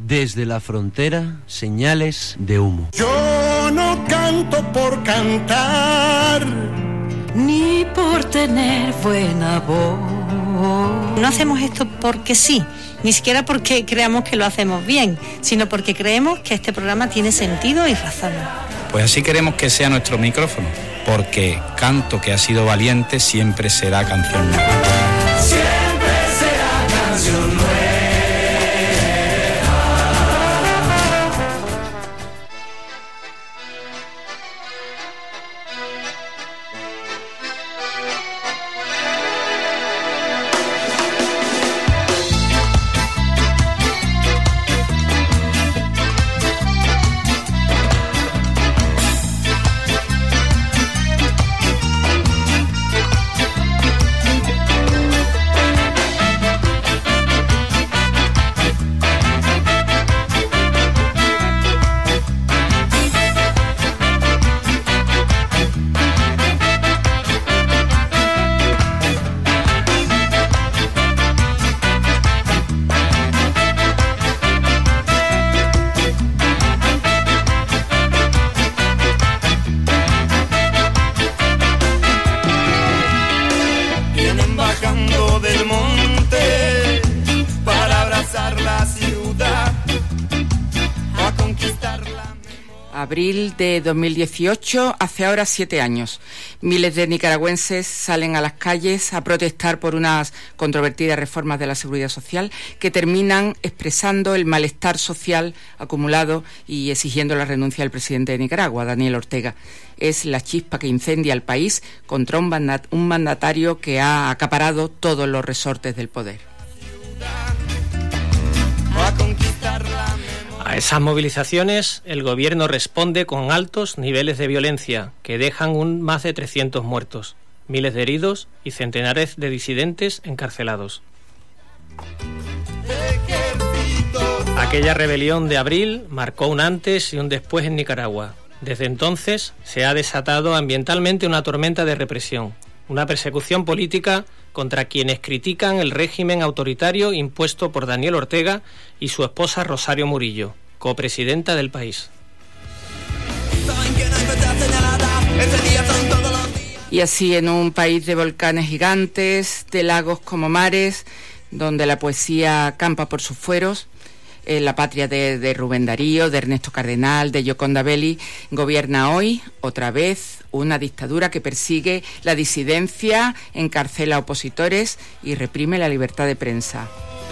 Desde la frontera, señales de humo. Yo no canto por cantar, ni por tener buena voz. No hacemos esto porque sí, ni siquiera porque creamos que lo hacemos bien, sino porque creemos que este programa tiene sentido y razón. Pues así queremos que sea nuestro micrófono, porque canto que ha sido valiente siempre será canción nueva. siempre será canción nueva. Abril de 2018, hace ahora 7 años. Miles de nicaragüenses salen a las calles a protestar por unas controvertidas reformas de la seguridad social que terminan expresando el malestar social acumulado y exigiendo la renuncia del presidente de Nicaragua, Daniel Ortega. Es la chispa que incendia el país contra un mandatario que ha acaparado todos los resortes del poder. A esas movilizaciones, el gobierno responde con altos niveles de violencia que dejan más de 300 muertos, miles de heridos y centenares de disidentes encarcelados. Aquella rebelión de abril marcó un antes y un después en Nicaragua. Desde entonces se ha desatado ambientalmente una tormenta de represión, una persecución política contra quienes critican el régimen autoritario impuesto por Daniel Ortega y su esposa Rosario Murillo, copresidenta del país. Y así, en un país de volcanes gigantes, de lagos como mares, donde la poesía campa por sus fueros, la patria de Rubén Darío, de Ernesto Cardenal, de Gioconda Belli, gobierna hoy, otra vez, una dictadura que persigue la disidencia, encarcela a opositores y reprime la libertad de prensa.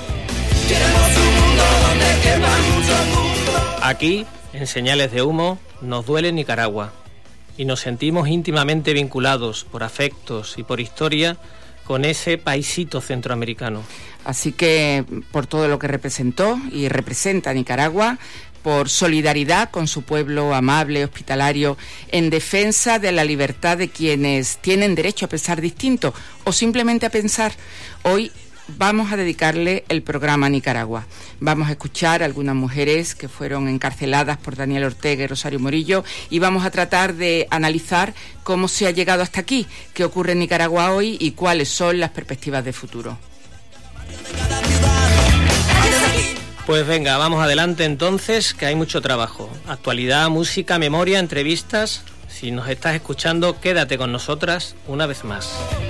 Aquí, en Señales de Humo, nos duele Nicaragua y nos sentimos íntimamente vinculados por afectos y por historia con ese paisito centroamericano. Así que, por todo lo que representó y representa a Nicaragua, por solidaridad con su pueblo amable, hospitalario, en defensa de la libertad de quienes tienen derecho a pensar distinto o simplemente a pensar, hoy vamos a dedicarle el programa a Nicaragua. Vamos a escuchar a algunas mujeres que fueron encarceladas por Daniel Ortega y Rosario Murillo y vamos a tratar de analizar cómo se ha llegado hasta aquí, qué ocurre en Nicaragua hoy y cuáles son las perspectivas de futuro. Pues venga, vamos adelante entonces, que hay mucho trabajo. Actualidad, música, memoria, entrevistas. Si nos estás escuchando, quédate con nosotras una vez más.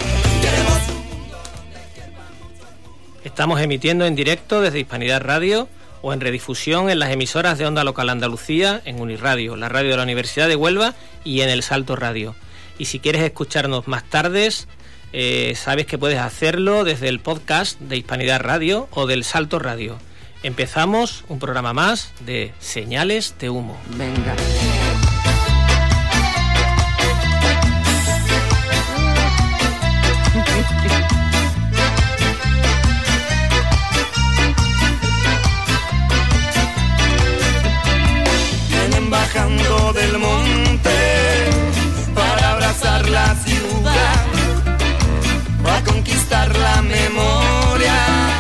Estamos emitiendo en directo desde Hispanidad Radio o en redifusión en las emisoras de Onda Local Andalucía, en Unirradio, la radio de la Universidad de Huelva y en El Salto Radio. Y si quieres escucharnos más tardes, sabes que puedes hacerlo desde el podcast de Hispanidad Radio o del Salto Radio. Empezamos un programa más de Señales de Humo. Venga. Vienen bajando del monte para abrazar la ciudad, para conquistar la memoria.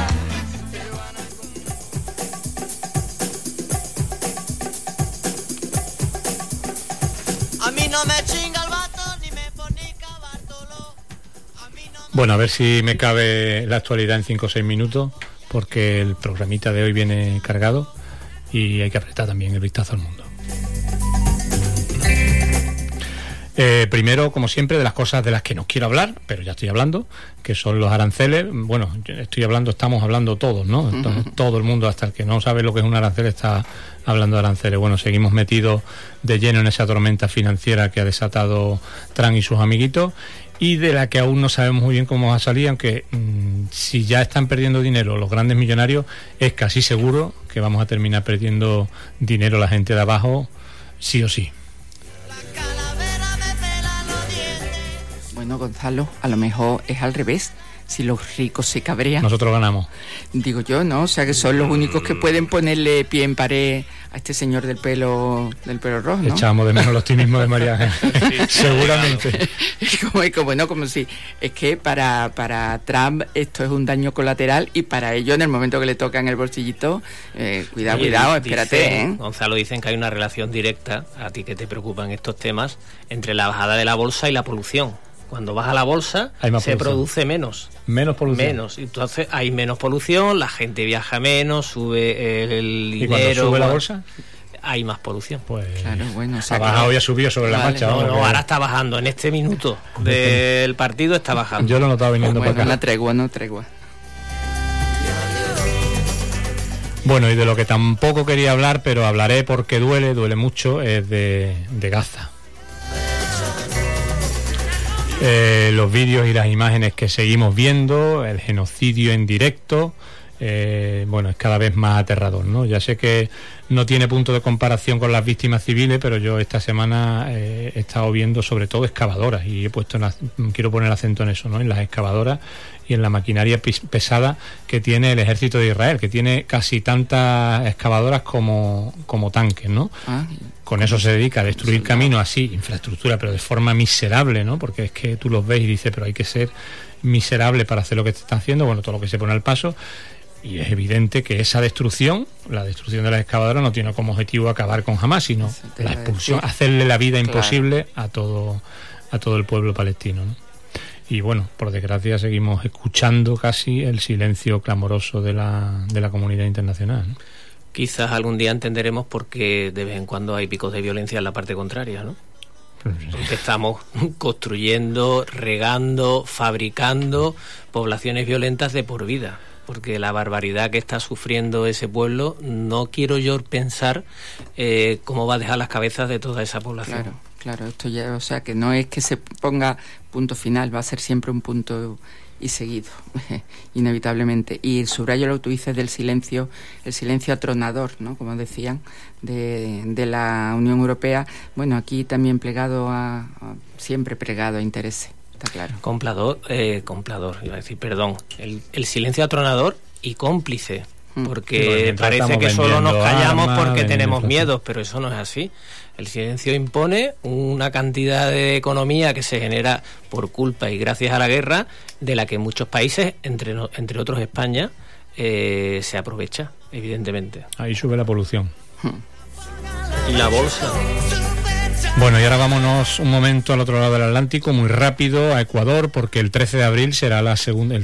A mí no me chinga el vato, ni me fornica Bartolo. Bueno, a ver si me cabe la actualidad en 5 o 6 minutos, porque el programita de hoy viene cargado. y hay que apretar también el vistazo al mundo. Primero, como siempre, de las cosas de las que no quiero hablar, pero ya estoy hablando, que son los aranceles. Bueno, estamos hablando todos, ¿no? Entonces, todo el mundo, hasta el que no sabe lo que es un arancel, está hablando de aranceles. Bueno, seguimos metidos de lleno en esa tormenta financiera que ha desatado Trump y sus amiguitos, y de la que aún no sabemos muy bien cómo va a salir, aunque si ya están perdiendo dinero los grandes millonarios, es casi seguro que vamos a terminar perdiendo dinero la gente de abajo, sí o sí. Bueno, Gonzalo, a lo mejor es al revés. Si los ricos se cabrean, nosotros ganamos. Digo yo, ¿no? O sea, que son los únicos que pueden ponerle pie en pared a este señor del pelo rojo, ¿no? Echábamos de menos el optimismo de María Ángel. Seguramente. Como si es que para Trump esto es un daño colateral, y para ellos, en el momento que le tocan el bolsillito, cuidado, espérate. Gonzalo, dicen que hay una relación directa, a ti que te preocupan estos temas, entre la bajada de la bolsa y la polución. Cuando baja la bolsa, se produce menos polución. Entonces hay menos polución, la gente viaja menos, sube el dinero. ¿Y cuando sube la bolsa? Hay más polución. Pues claro, bueno, ha bajado y ha subido sobre la marcha. No, ahora está bajando. En este minuto del partido está bajando. Yo lo he notado viniendo para acá. No tregua. Bueno, y de lo que tampoco quería hablar, pero hablaré porque duele mucho, es de Gaza. Los vídeos y las imágenes que seguimos viendo, el genocidio en directo, es cada vez más aterrador, ¿no? Ya sé que no tiene punto de comparación con las víctimas civiles, pero yo esta semana he estado viendo sobre todo excavadoras, y quiero poner acento en eso, ¿no? En las excavadoras y en la maquinaria pesada que tiene el ejército de Israel, que tiene casi tantas excavadoras como tanques, ¿no? Con eso se dedica a destruir caminos, así, infraestructura, pero de forma miserable, ¿no? Porque es que tú los ves y dices, pero hay que ser miserable para hacer lo que te están haciendo, todo lo que se pone al paso. Y es evidente que esa destrucción, la destrucción de las excavadoras, no tiene como objetivo acabar con Hamás, sino la expulsión, hacerle la vida imposible a todo el pueblo palestino, ¿no? Y bueno, por desgracia seguimos escuchando casi el silencio clamoroso de la comunidad internacional, ¿no? Quizás algún día entenderemos por qué de vez en cuando hay picos de violencia en la parte contraria, ¿no? Porque estamos construyendo, regando, fabricando poblaciones violentas de por vida. Porque la barbaridad que está sufriendo ese pueblo, no quiero yo pensar cómo va a dejar las cabezas de toda esa población. Claro, esto ya, o sea, que no es que se ponga punto final, va a ser siempre un punto y seguido, inevitablemente. Y subrayo lo que tú dices del silencio, el silencio atronador, ¿no? Como decían, de la Unión Europea. Bueno, aquí también siempre plegado a intereses. Claro. Complador, iba a decir, perdón, el silencio atronador y cómplice, porque parece que solo nos callamos porque tenemos miedos, pero eso no es así. El silencio impone una cantidad de economía que se genera por culpa y gracias a la guerra, de la que muchos países, entre otros España, se aprovecha, evidentemente. Ahí sube la polución. Y la bolsa. Bueno, y ahora vámonos un momento al otro lado del Atlántico, muy rápido, a Ecuador, porque el 13 de abril será el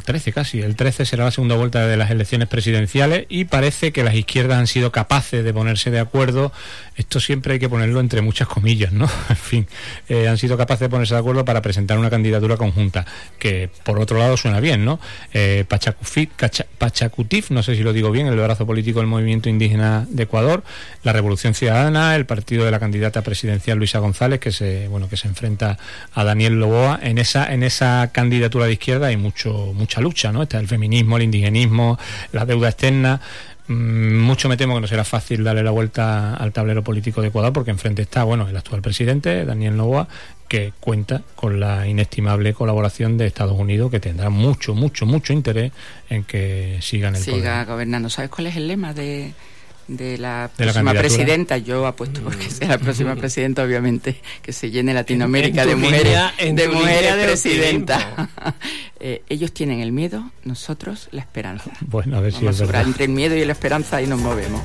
13 será la segunda vuelta de las elecciones presidenciales, y parece que las izquierdas han sido capaces de ponerse de acuerdo. Esto siempre hay que ponerlo entre muchas comillas, ¿no? En fin, han sido capaces de ponerse de acuerdo para presentar una candidatura conjunta, que por otro lado suena bien, ¿no? Pachacutif, no sé si lo digo bien, el brazo político del movimiento indígena de Ecuador, la Revolución Ciudadana, el partido de la candidata presidencial Luisa González, que se enfrenta a Daniel Noboa. En esa candidatura de izquierda hay mucha lucha, ¿no? Está el feminismo, el indigenismo, la deuda externa. Mucho me temo que no será fácil darle la vuelta al tablero político de Ecuador, porque enfrente está el actual presidente, Daniel Noboa, que cuenta con la inestimable colaboración de Estados Unidos, que tendrá mucho interés en que siga poder. Gobernando. ¿Sabes cuál es el lema de la próxima presidenta? Yo apuesto porque sea la próxima presidenta, obviamente, que se llene Latinoamérica de mujeres presidenta. Ellos tienen el miedo, nosotros la esperanza. Bueno, a ver si es verdad. Entre el miedo y la esperanza ahí nos movemos.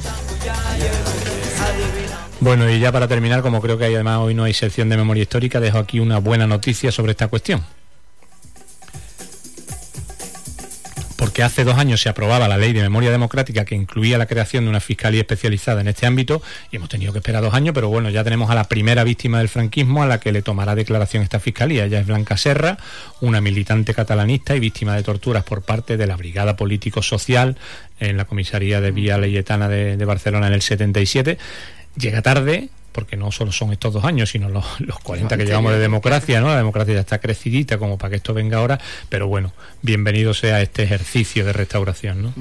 Bueno, y ya para terminar, como creo que además hoy no hay sección de memoria histórica, dejo aquí una buena noticia sobre esta cuestión. porque hace 2 años se aprobaba la Ley de Memoria Democrática que incluía la creación de una fiscalía especializada en este ámbito, y hemos tenido que esperar 2 años, pero bueno, ya tenemos a la primera víctima del franquismo a la que le tomará declaración esta fiscalía. Ella es Blanca Serra, una militante catalanista y víctima de torturas por parte de la Brigada Político-Social en la comisaría de Vía Laietana de Barcelona en el 77. Llega tarde, porque no solo son estos 2 años, sino los 40 que llevamos de democracia, ¿no? La democracia ya está crecidita como para que esto venga ahora, pero bueno, bienvenido sea este ejercicio de restauración, ¿no?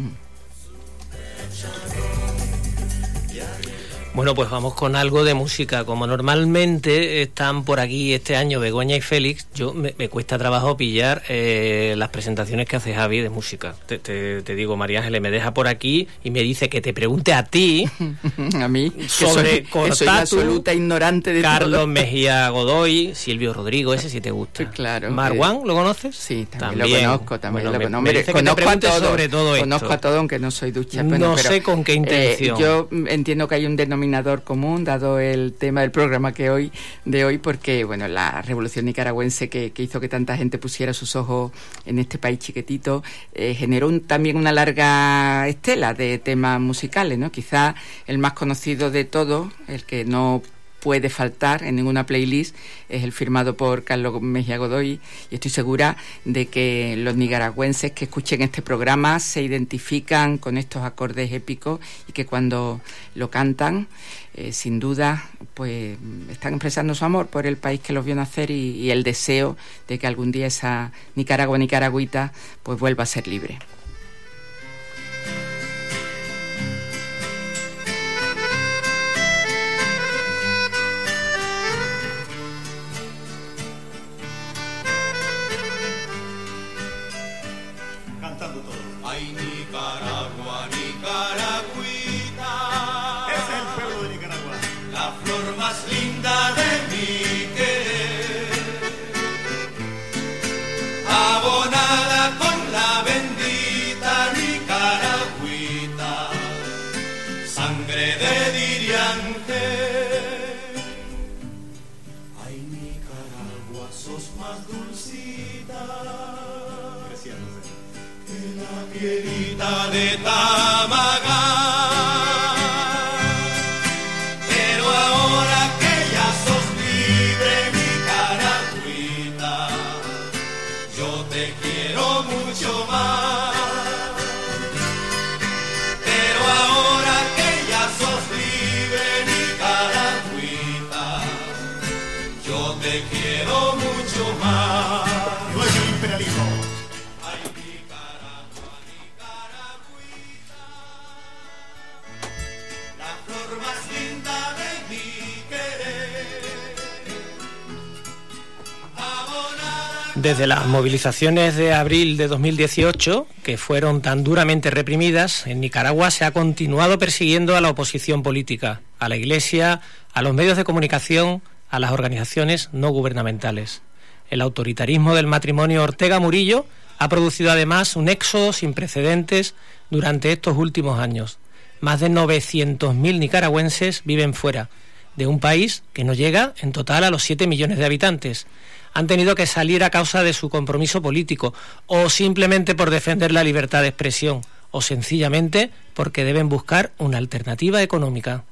Bueno, pues vamos con algo de música. Como normalmente están por aquí este año Begoña y Félix, me cuesta trabajo pillar las presentaciones que hace Javi de música. Te digo, María Ángeles me deja por aquí y me dice que te pregunte a ti. A mí, sobre que soy la absoluta ignorante de Carlos todo. Mejía Godoy, Silvio Rodrigo, ese sí te gusta. Claro. Marwan, ¿lo conoces? Sí, también lo conozco. Bueno, me dice que conozco a todos. Sobre todo conozco esto. A todo, aunque no soy ducha. No sé con qué intención. Yo entiendo que hay un denominador común, dado el tema del programa de hoy, porque bueno, la revolución nicaragüense que hizo que tanta gente pusiera sus ojos en este país chiquitito, generó también una larga estela de temas musicales, ¿no? Quizá el más conocido de todos, el que no puede faltar en ninguna playlist, es el firmado por Carlos Mejía Godoy, y estoy segura de que los nicaragüenses que escuchen este programa se identifican con estos acordes épicos y que cuando lo cantan, sin duda, pues están expresando su amor por el país que los vio nacer y el deseo de que algún día esa nicaragüita pues vuelva a ser libre. Ay, Nicaragua, Nicaragüita, es el pueblo de Nicaragua, la flor más linda de mi querer, abonada con la bendita Nicaragüita, sangre de Diriante. Ay, Nicaragua, sos más dulcita, la piedrita de Tamagá, pero ahora que ya sos libre, Nicaragüita, yo te quiero mucho más. Pero ahora que ya sos libre, Nicaragüita, yo te quiero mucho más. Luego el imperialismo. Desde las movilizaciones de abril de 2018, que fueron tan duramente reprimidas, en Nicaragua se ha continuado persiguiendo a la oposición política, a la Iglesia, a los medios de comunicación, a las organizaciones no gubernamentales. El autoritarismo del matrimonio Ortega-Murillo ha producido además un éxodo sin precedentes durante estos últimos años. Más de 900.000 nicaragüenses viven fuera de un país que no llega en total a los 7 millones de habitantes. Han tenido que salir a causa de su compromiso político, o simplemente por defender la libertad de expresión, o sencillamente porque deben buscar una alternativa económica.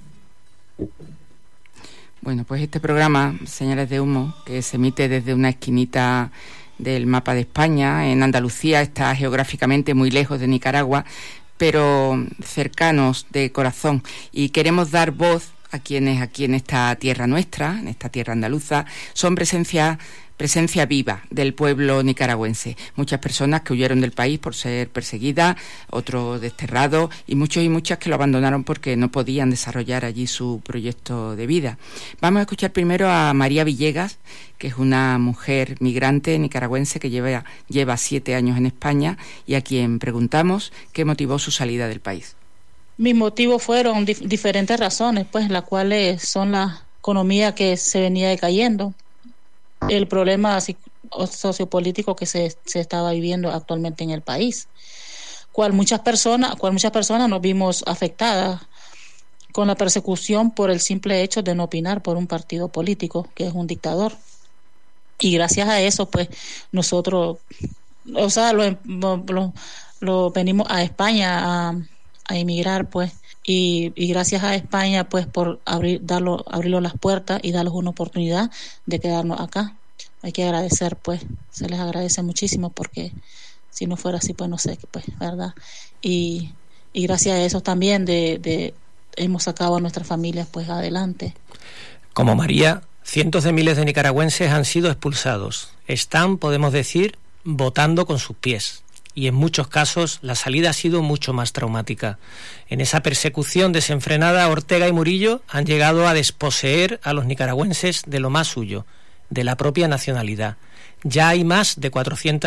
Bueno, pues este programa, Señales de Humo, que se emite desde una esquinita del mapa de España, en Andalucía, está geográficamente muy lejos de Nicaragua, pero cercanos de corazón, y queremos dar voz a quienes aquí en esta tierra nuestra, en esta tierra andaluza, son presencia viva del pueblo nicaragüense. Muchas personas que huyeron del país por ser perseguidas, otros desterrados, y muchos y muchas que lo abandonaron porque no podían desarrollar allí su proyecto de vida. Vamos a escuchar primero a María Villegas, que es una mujer migrante nicaragüense que lleva 7 años en España, y a quien preguntamos qué motivó su salida del país. Mis motivos fueron diferentes razones, pues las cuales son la economía que se venía decayendo, el problema sociopolítico que se estaba viviendo actualmente en el país, cual muchas personas nos vimos afectadas con la persecución por el simple hecho de no opinar por un partido político que es un dictador. Y gracias a eso, pues nosotros, lo venimos a España a emigrar, pues, y gracias a España, pues, por abrirlo las puertas y darles una oportunidad de quedarnos acá. Hay que agradecer, pues, se les agradece muchísimo, porque si no fuera así, pues no sé, pues, ¿verdad? Y gracias a eso también hemos sacado a nuestras familias, pues, adelante. Como María, cientos de miles de nicaragüenses han sido expulsados. Están, podemos decir, votando con sus pies. Y en muchos casos la salida ha sido mucho más traumática. En esa persecución desenfrenada, Ortega y Murillo han llegado a desposeer a los nicaragüenses de lo más suyo, de la propia nacionalidad. Ya hay más de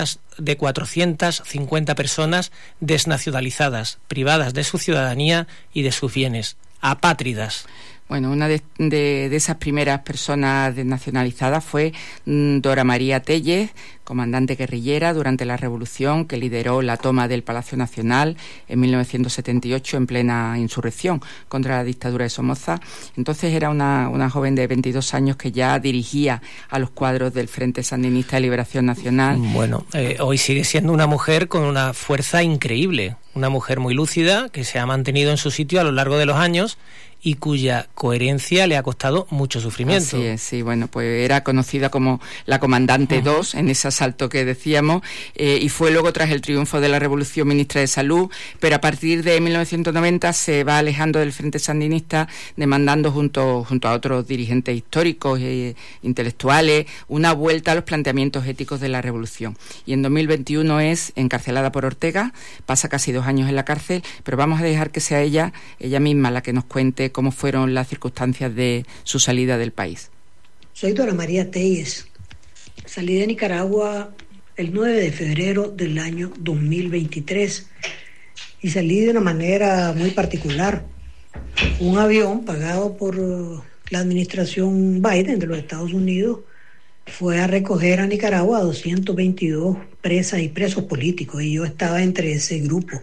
450 personas desnacionalizadas, privadas de su ciudadanía y de sus bienes, apátridas. Bueno, una de esas primeras personas desnacionalizadas fue Dora María Tellez, comandante guerrillera durante la revolución que lideró la toma del Palacio Nacional en 1978 en plena insurrección contra la dictadura de Somoza. Entonces era una joven de 22 años que ya dirigía a los cuadros del Frente Sandinista de Liberación Nacional. Bueno, hoy sigue siendo una mujer con una fuerza increíble, una mujer muy lúcida que se ha mantenido en su sitio a lo largo de los años y cuya coherencia le ha costado mucho sufrimiento. Así es, sí, bueno, pues era conocida como la Comandante 2 en ese asalto que decíamos, y fue luego, tras el triunfo de la Revolución, ministra de Salud, pero a partir de 1990 se va alejando del Frente Sandinista, demandando junto a otros dirigentes históricos e intelectuales una vuelta a los planteamientos éticos de la Revolución. Y en 2021 es encarcelada por Ortega, pasa casi 2 años en la cárcel, pero vamos a dejar que sea ella misma la que nos cuente cómo fueron las circunstancias de su salida del país. Soy Dora María Tellez. Salí de Nicaragua el 9 de febrero del año 2023 y salí de una manera muy particular. Un avión pagado por la administración Biden de los Estados Unidos fue a recoger a Nicaragua a 222 presas y presos políticos, y yo estaba entre ese grupo.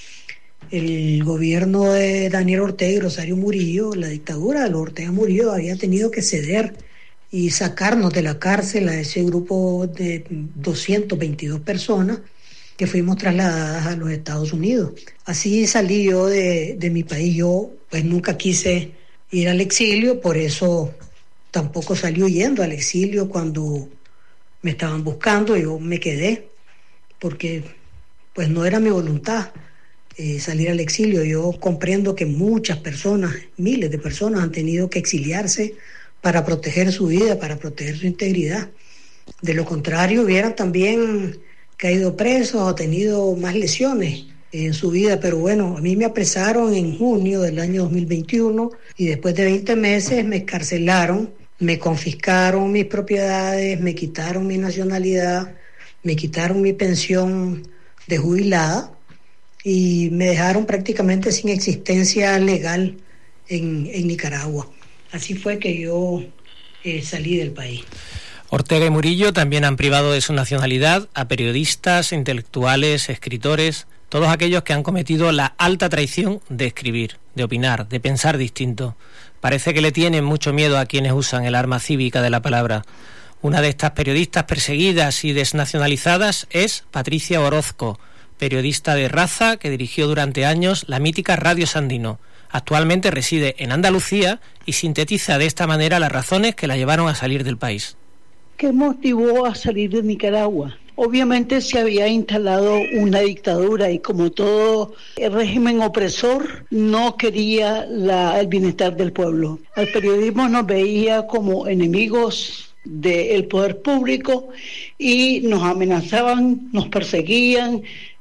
El gobierno de Daniel Ortega y Rosario Murillo, la dictadura de los Ortega Murillo, había tenido que ceder y sacarnos de la cárcel a ese grupo de 222 personas que fuimos trasladadas a los Estados Unidos. Así salí yo de mi país. Yo pues nunca quise ir al exilio, por eso tampoco salí huyendo al exilio cuando me estaban buscando. Yo me quedé porque pues no era mi voluntad salir al exilio. Yo comprendo que muchas personas, miles de personas han tenido que exiliarse para proteger su vida, para proteger su integridad. De lo contrario, hubieran también caído presos o tenido más lesiones en su vida. Pero bueno, a mí me apresaron en junio del año 2021 y después de 20 meses me excarcelaron, me confiscaron mis propiedades, me quitaron mi nacionalidad, me quitaron mi pensión de jubilada y me dejaron prácticamente sin existencia legal en Nicaragua. Así fue que yo salí del país. Ortega y Murillo también han privado de su nacionalidad a periodistas, intelectuales, escritores, todos aquellos que han cometido la alta traición de escribir, de opinar, de pensar distinto. Parece que le tienen mucho miedo a quienes usan el arma cívica de la palabra. Una de estas periodistas perseguidas y desnacionalizadas es Patricia Orozco, periodista de raza que dirigió durante años la mítica Radio Sandino. Actualmente reside en Andalucía y sintetiza de esta manera las razones que la llevaron a salir del país. ¿Qué motivó a salir de Nicaragua? Obviamente se había instalado una dictadura y, como todo el régimen opresor, no quería el bienestar del pueblo. Al periodismo nos veía como enemigos del poder público y nos amenazaban, nos perseguían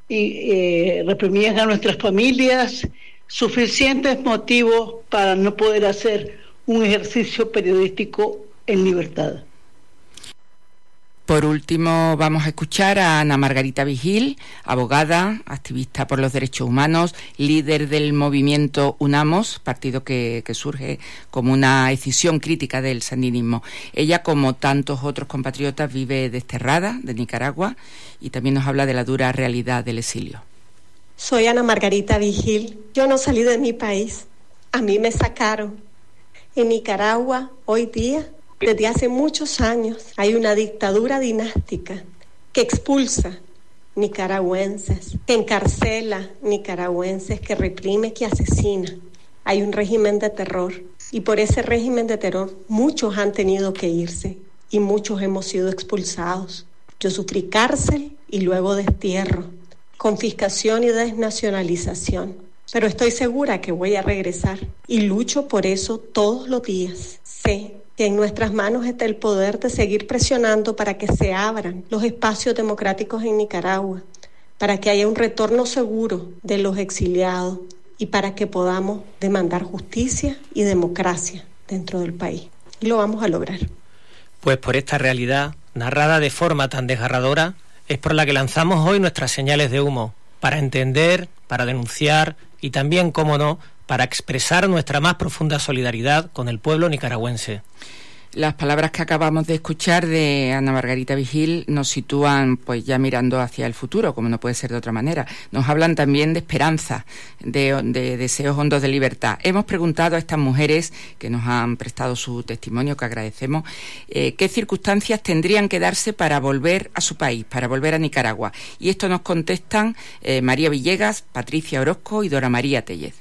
y reprimían a nuestras familias. Suficientes motivos para no poder hacer un ejercicio periodístico en libertad. Por último, vamos a escuchar a Ana Margarita Vigil, abogada, activista por los derechos humanos, líder del movimiento UNAMOS, partido que surge como una escisión crítica del sandinismo. Ella, como tantos otros compatriotas, vive desterrada de Nicaragua y también nos habla de la dura realidad del exilio. Soy Ana Margarita Vigil. Yo no salí de mi país. A mí me sacaron. En Nicaragua, hoy día, desde hace muchos años, hay una dictadura dinástica que expulsa nicaragüenses, que encarcela nicaragüenses, que reprime, que asesina. Hay un régimen de terror y por ese régimen de terror muchos han tenido que irse y muchos hemos sido expulsados. Yo sufrí cárcel y luego destierro, confiscación y desnacionalización, pero estoy segura que voy a regresar y lucho por eso todos los días. Sé que en nuestras manos está el poder de seguir presionando para que se abran los espacios democráticos en Nicaragua, para que haya un retorno seguro de los exiliados y para que podamos demandar justicia y democracia dentro del país. Y lo vamos a lograr. Pues por esta realidad, narrada de forma tan desgarradora, es por la que lanzamos hoy nuestras señales de humo, para entender, para denunciar y también, cómo no, para expresar nuestra más profunda solidaridad con el pueblo nicaragüense. Las palabras que acabamos de escuchar de Ana Margarita Vigil nos sitúan pues ya mirando hacia el futuro, como no puede ser de otra manera. Nos hablan también de esperanza, de deseos hondos de libertad. Hemos preguntado a estas mujeres que nos han prestado su testimonio, que agradecemos, qué circunstancias tendrían que darse para volver a su país, para volver a Nicaragua. Y esto nos contestan María Villegas, Patricia Orozco y Dora María Tellez.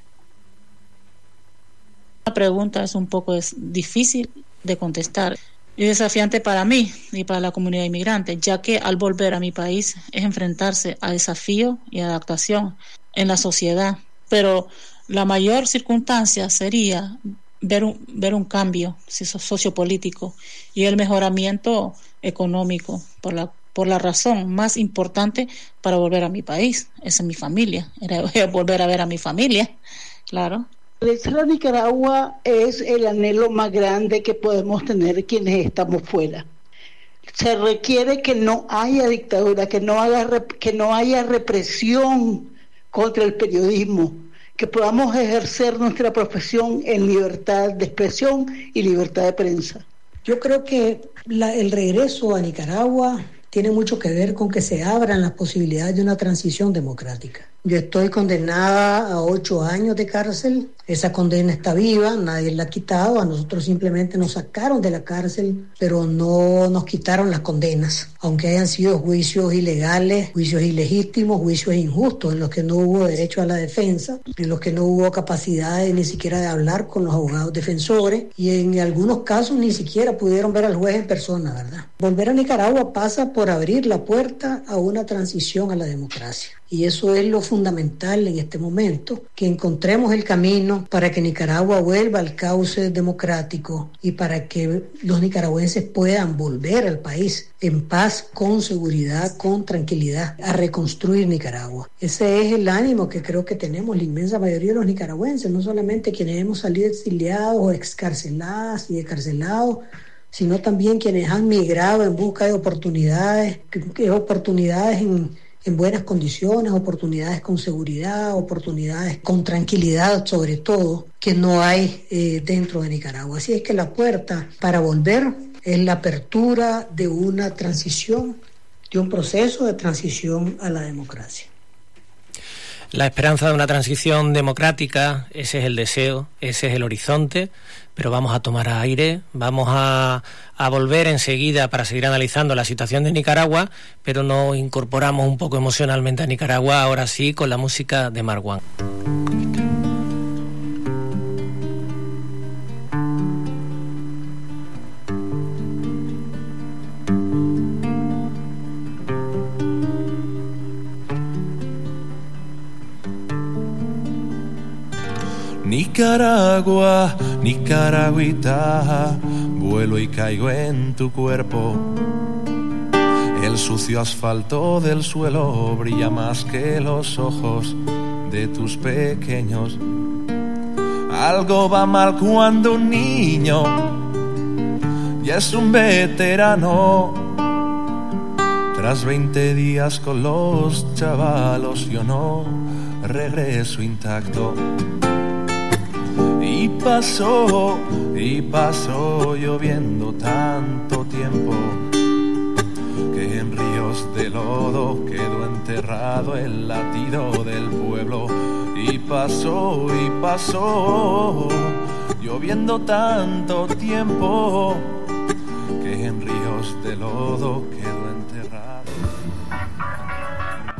La pregunta es un poco difícil de contestar y desafiante para mí y para la comunidad inmigrante, ya que al volver a mi país es enfrentarse a desafío y adaptación en la sociedad. Pero la mayor circunstancia sería ver un cambio sociopolítico y el mejoramiento económico por la razón más importante para volver a mi país. Esa es mi familia, era volver a ver a mi familia, claro. Regresar a Nicaragua es el anhelo más grande que podemos tener quienes estamos fuera. Se requiere que no haya dictadura, que no haya represión contra el periodismo, que podamos ejercer nuestra profesión en libertad de expresión y libertad de prensa. Yo creo que el regreso a Nicaragua tiene mucho que ver con que se abran las posibilidades de una transición democrática. Yo estoy condenada a 8 años de cárcel. Esa condena está viva, nadie la ha quitado. A nosotros simplemente nos sacaron de la cárcel, pero no nos quitaron las condenas. Aunque hayan sido juicios ilegales, juicios ilegítimos, juicios injustos, en los que no hubo derecho a la defensa, en los que no hubo capacidad ni siquiera de hablar con los abogados defensores, y en algunos casos ni siquiera pudieron ver al juez en persona, ¿verdad? Volver a Nicaragua pasa por abrir la puerta a una transición a la democracia. Y eso es lo fundamental en este momento, que encontremos el camino para que Nicaragua vuelva al cauce democrático y para que los nicaragüenses puedan volver al país en paz, con seguridad, con tranquilidad, a reconstruir Nicaragua. Ese es el ánimo que creo que tenemos la inmensa mayoría de los nicaragüenses, no solamente quienes hemos salido exiliados o excarceladas y excarcelados, sino también quienes han migrado en busca de oportunidades en buenas condiciones, oportunidades con seguridad, oportunidades con tranquilidad, sobre todo, que no hay dentro de Nicaragua. Así es que la puerta para volver es la apertura de una transición, de un proceso de transición a la democracia. La esperanza de una transición democrática, ese es el deseo, ese es el horizonte, pero vamos a tomar aire, vamos a volver enseguida para seguir analizando la situación de Nicaragua, pero nos incorporamos un poco emocionalmente a Nicaragua, ahora sí, con la música de Marwan. Nicaragua, Nicaragüita, vuelo y caigo en tu cuerpo. El sucio asfalto del suelo brilla más que los ojos de tus pequeños. Algo va mal cuando un niño ya es un veterano. Tras 20 días con los chavalos yo no regreso intacto. Y pasó lloviendo tanto tiempo que en ríos de lodo quedó enterrado el latido del pueblo. Y pasó lloviendo tanto tiempo que en ríos de lodo quedó enterrado.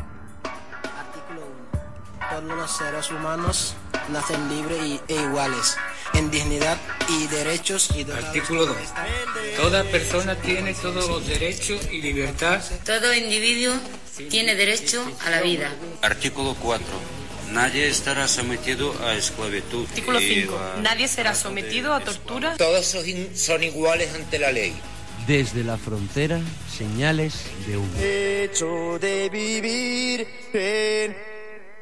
Todos los seres humanos nacen libres e iguales en dignidad y derechos. Artículo 2. Toda persona tiene todos los derechos y libertad. Todo individuo tiene derecho a la vida. Artículo 4. Nadie estará sometido a esclavitud. Artículo 5. Nadie será sometido a tortura. Todos son iguales ante la ley. Desde la frontera, señales de humo. Hecho de vivir en...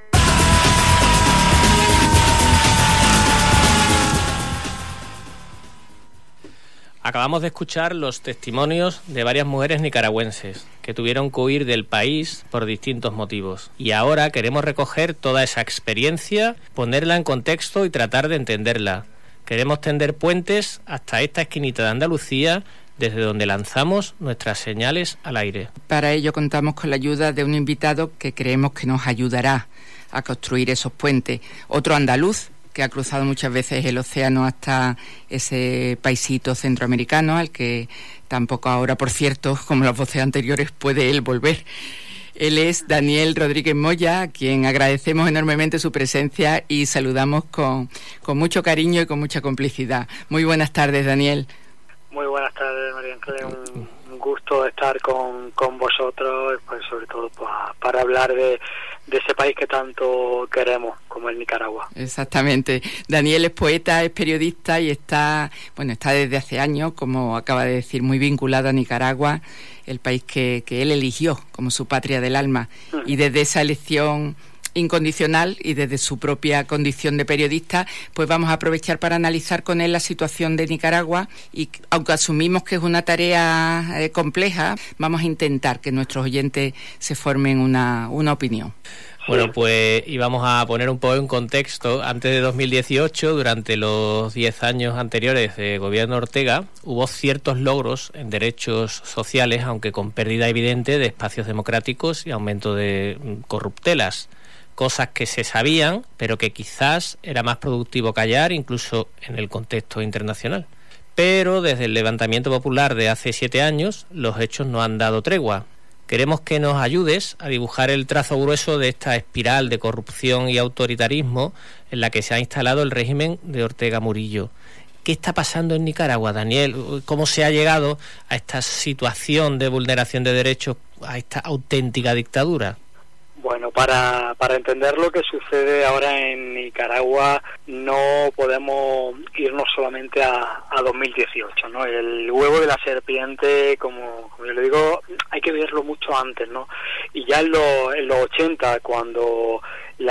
Acabamos de escuchar los testimonios de varias mujeres nicaragüenses que tuvieron que huir del país por distintos motivos. Y ahora queremos recoger toda esa experiencia, ponerla en contexto y tratar de entenderla. Queremos tender puentes hasta esta esquinita de Andalucía, desde donde lanzamos nuestras señales al aire. Para ello contamos con la ayuda de un invitado que creemos que nos ayudará a construir esos puentes. Otro andaluz que ha cruzado muchas veces el océano hasta ese paisito centroamericano, al que tampoco ahora, por cierto, como las voces anteriores, puede él volver. Él es Daniel Rodríguez Moya, a quien agradecemos enormemente su presencia y saludamos con mucho cariño y con mucha complicidad. Muy buenas tardes, Daniel. Muy buenas tardes, María Ángeles. Un gusto estar con vosotros, pues sobre todo para hablar de ese país que tanto queremos, como es Nicaragua. Exactamente. Daniel es poeta, es periodista y está desde hace años, como acaba de decir, muy vinculado a Nicaragua, el país que él eligió como su patria del alma. Y desde esa elección incondicional y desde su propia condición de periodista, pues vamos a aprovechar para analizar con él la situación de Nicaragua y, aunque asumimos que es una tarea compleja, vamos a intentar que nuestros oyentes se formen una opinión. Bueno, pues íbamos a poner un poco en contexto. Antes de 2018, durante los 10 años anteriores de gobierno Ortega, hubo ciertos logros en derechos sociales, aunque con pérdida evidente de espacios democráticos y aumento de corruptelas. Cosas que se sabían, pero que quizás era más productivo callar, incluso en el contexto internacional. Pero desde el levantamiento popular de hace 7 años, los hechos no han dado tregua. Queremos que nos ayudes a dibujar el trazo grueso de esta espiral de corrupción y autoritarismo en la que se ha instalado el régimen de Ortega Murillo. ¿Qué está pasando en Nicaragua, Daniel? ¿Cómo se ha llegado a esta situación de vulneración de derechos, a esta auténtica dictadura? Bueno, para entender lo que sucede ahora en Nicaragua no podemos irnos solamente a 2018, ¿no? El huevo de la serpiente, como yo le digo, hay que verlo mucho antes, ¿no? Y ya en los 80, cuando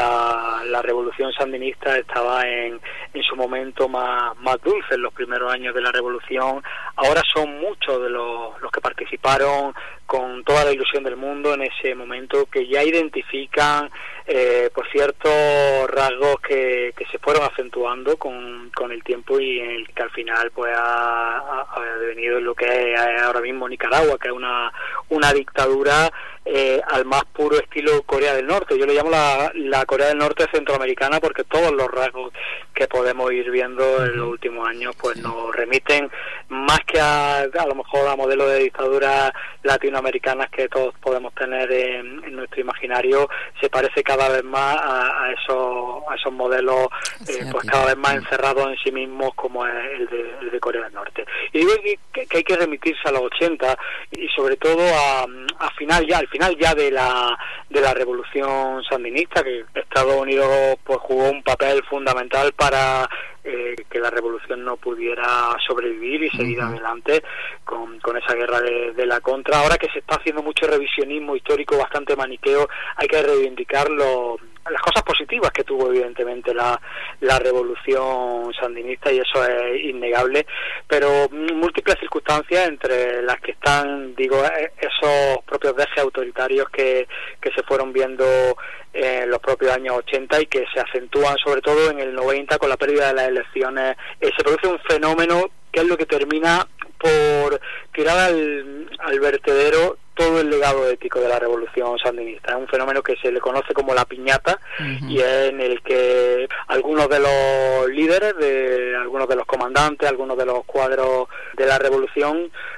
la revolución sandinista estaba en su momento más dulce, en los primeros años de la revolución, ahora son muchos de los que participaron con toda la ilusión del mundo en ese momento, que ya identifican por ciertos rasgos que se fueron acentuando con el tiempo y en el que al final pues ha devenido en lo que es ahora mismo Nicaragua, que es una dictadura al más puro estilo Corea del Norte. Yo le llamo la Corea del Norte centroamericana porque todos los rasgos que podemos ir viendo en los últimos años pues nos remiten más que a lo mejor a modelos de dictaduras latinoamericanas que todos podemos tener en nuestro imaginario. Se parece cada vez más a esos modelos pues cada vez más encerrados en sí mismos, como es el de Corea del Norte. Y digo que hay que remitirse a los 80 y sobre todo al final ya de la revolución sandinista, que Estados Unidos pues jugó un papel fundamental para que la revolución no pudiera sobrevivir y seguir adelante con esa guerra de la contra. Ahora que se está haciendo mucho revisionismo histórico bastante maniqueo, hay que reivindicar las cosas positivas que tuvo evidentemente la revolución sandinista, y eso es innegable, pero múltiples circunstancias entre las que están, esos propios dejes autoritarios que se fueron viendo en los propios años 80 y que se acentúan sobre todo en el 90 con la pérdida de las elecciones. Se produce un fenómeno que es lo que termina por tirar al vertedero todo el legado ético de la revolución sandinista. Es un fenómeno que se le conoce como la piñata, y es en el que algunos de los líderes, algunos de los comandantes, algunos de los cuadros de la revolución,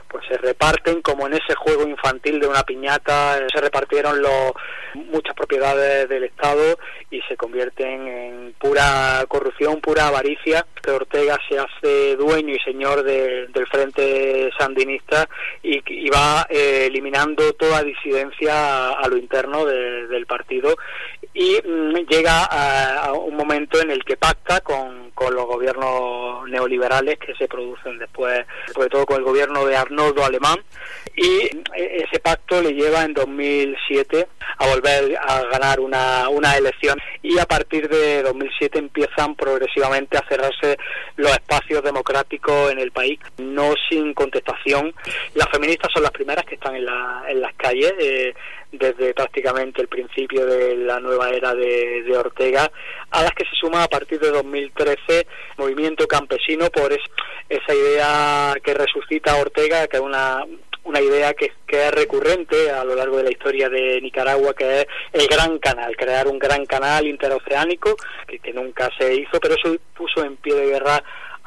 pues se reparten como en ese juego infantil de una piñata, se repartieron muchas propiedades del Estado y se convierten en pura corrupción, pura avaricia, que Ortega se hace dueño y señor del Frente Sandinista y va eliminando toda disidencia a lo interno del partido, y llega a un momento en el que pacta con los gobiernos neoliberales que se producen después, sobre todo con el gobierno de Arnoldo Alemán, y ese pacto le lleva en 2007 a volver a ganar una elección, y a partir de 2007 empiezan progresivamente a cerrarse los espacios democráticos en el país, no sin contestación. Las feministas son las primeras que están en las calles, desde prácticamente el principio de la nueva era de Ortega, a las que se suma a partir de 2013 movimiento campesino por esa idea que resucita Ortega, que es una idea que es recurrente a lo largo de la historia de Nicaragua, que es el Gran Canal, crear un gran canal interoceánico que nunca se hizo, pero eso puso en pie de guerra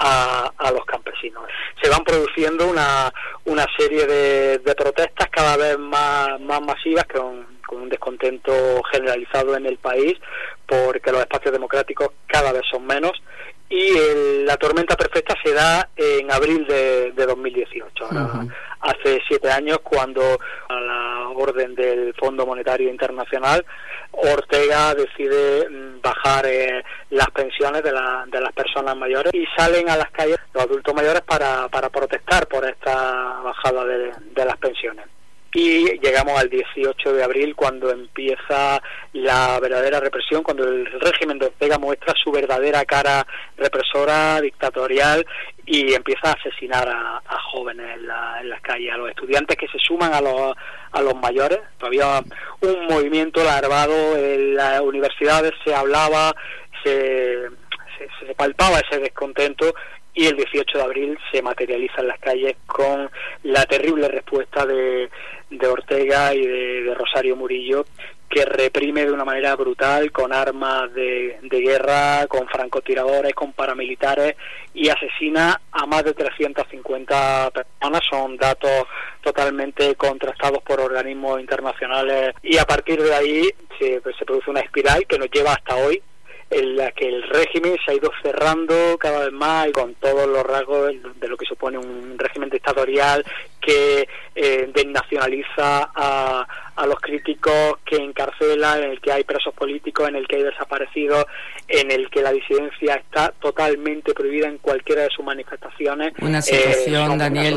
a los campesinos. Se van produciendo una serie de protestas cada vez más masivas, con un descontento generalizado en el país, porque los espacios democráticos cada vez son menos, y la tormenta perfecta se da en abril de 2018. Ahora, hace 7 años, cuando a la orden del Fondo Monetario Internacional, Ortega decide bajar las pensiones de las personas mayores, y salen a las calles los adultos mayores para protestar por esta bajada de las pensiones. Y llegamos al 18 de abril, cuando empieza la verdadera represión, cuando el régimen de Ortega muestra su verdadera cara represora, dictatorial, y empieza a asesinar a jóvenes en las calles, a los estudiantes que se suman a los mayores. Todavía un movimiento larvado en las universidades, se hablaba, se palpaba ese descontento, y el 18 de abril se materializa en las calles con la terrible respuesta de Ortega y de Rosario Murillo, que reprime de una manera brutal, con armas de guerra, con francotiradores, con paramilitares, y asesina a más de 350 personas. Son datos totalmente contrastados por organismos internacionales, y a partir de ahí se produce una espiral que nos lleva hasta hoy, en la que el régimen se ha ido cerrando cada vez más, y con todos los rasgos de lo que supone un régimen dictatorial que desnacionaliza a los críticos, que encarcela, en el que hay presos políticos, en el que hay desaparecidos, en el que la disidencia está totalmente prohibida en cualquiera de sus manifestaciones. Una situación, Daniel,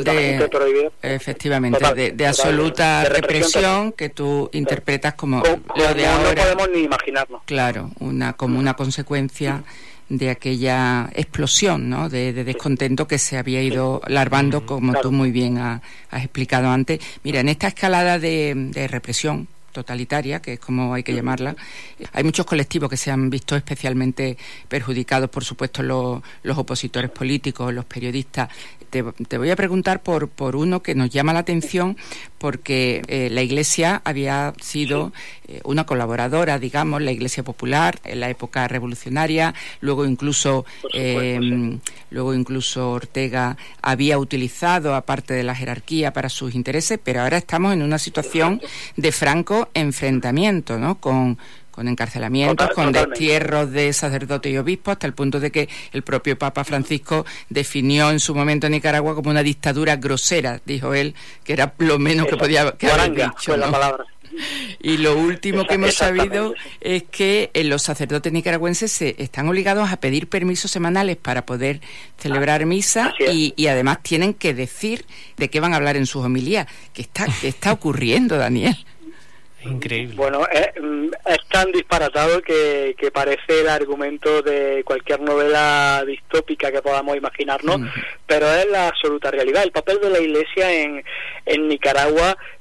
efectivamente, de absoluta represión que tú interpretas como lo de ahora. No podemos ni imaginarnos. Claro, como una consecuencia de aquella explosión, ¿no?, de descontento que se había ido larvando, como tú muy bien has explicado antes. Mira, en esta escalada de represión totalitaria, que es como hay que llamarla, hay muchos colectivos que se han visto especialmente perjudicados, por supuesto los opositores políticos, los periodistas. Te voy a preguntar por uno que nos llama la atención, porque la Iglesia había sido una colaboradora, digamos, la Iglesia Popular en la época revolucionaria, luego incluso Ortega había utilizado a parte de la jerarquía para sus intereses, pero ahora estamos en una situación de franco enfrentamiento, ¿no?, con encarcelamientos, con destierros de sacerdotes y obispos, hasta el punto de que el propio Papa Francisco definió en su momento a Nicaragua como una dictadura grosera, dijo él, que era lo menos que podía haber dicho, ¿no? Y lo último que hemos sabido es que los sacerdotes nicaragüenses se están obligados a pedir permisos semanales para poder celebrar misa, y además tienen que decir de qué van a hablar en sus homilías. ¿Qué está ocurriendo, Daniel? Increíble. Bueno, es tan disparatado que parece el argumento de cualquier novela distópica que podamos imaginarnos, pero es la absoluta realidad. El papel de la Iglesia en Nicaragua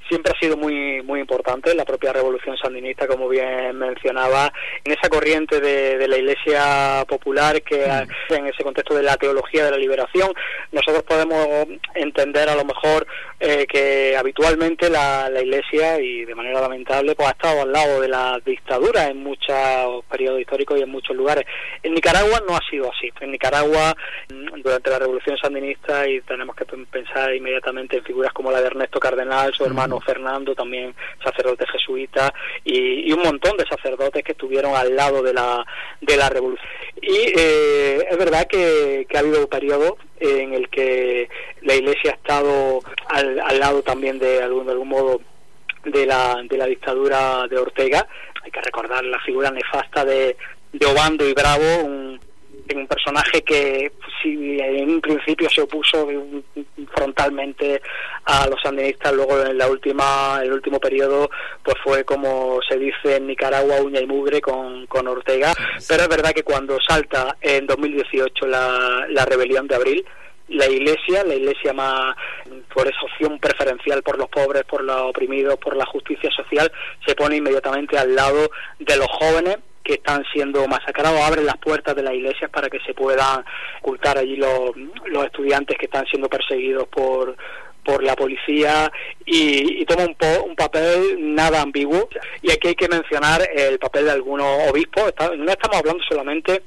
siempre ha sido muy muy importante. La propia revolución sandinista, como bien mencionaba, en esa corriente de la Iglesia popular, que en ese contexto de la teología de la liberación, nosotros podemos entender a lo mejor que habitualmente la Iglesia, y de manera lamentable, pues ha estado al lado de la dictadura en muchos periodos históricos y en muchos lugares. En Nicaragua no ha sido así. En Nicaragua, durante la revolución sandinista, y tenemos que pensar inmediatamente en figuras como la de Ernesto Cardenal, su hermano Fernando, también sacerdote jesuita, y un montón de sacerdotes que estuvieron al lado de la revolución. Y es verdad que ha habido un periodo en el que la Iglesia ha estado al lado también de algún modo de la dictadura de Ortega. Hay que recordar la figura nefasta de Obando y Bravo, un personaje que sí, en un principio se opuso frontalmente a los sandinistas, luego en el último periodo pues fue, como se dice en Nicaragua, uña y mugre con Ortega. Pero es verdad que cuando salta en 2018 la rebelión de abril, la Iglesia más, por esa opción preferencial por los pobres, por los oprimidos, por la justicia social, se pone inmediatamente al lado de los jóvenes que están siendo masacrados, abre las puertas de las iglesias para que se puedan ocultar allí los estudiantes que están siendo perseguidos por la policía, y toma un papel nada ambiguo. Y aquí hay que mencionar el papel de algunos obispos. No estamos hablando solamente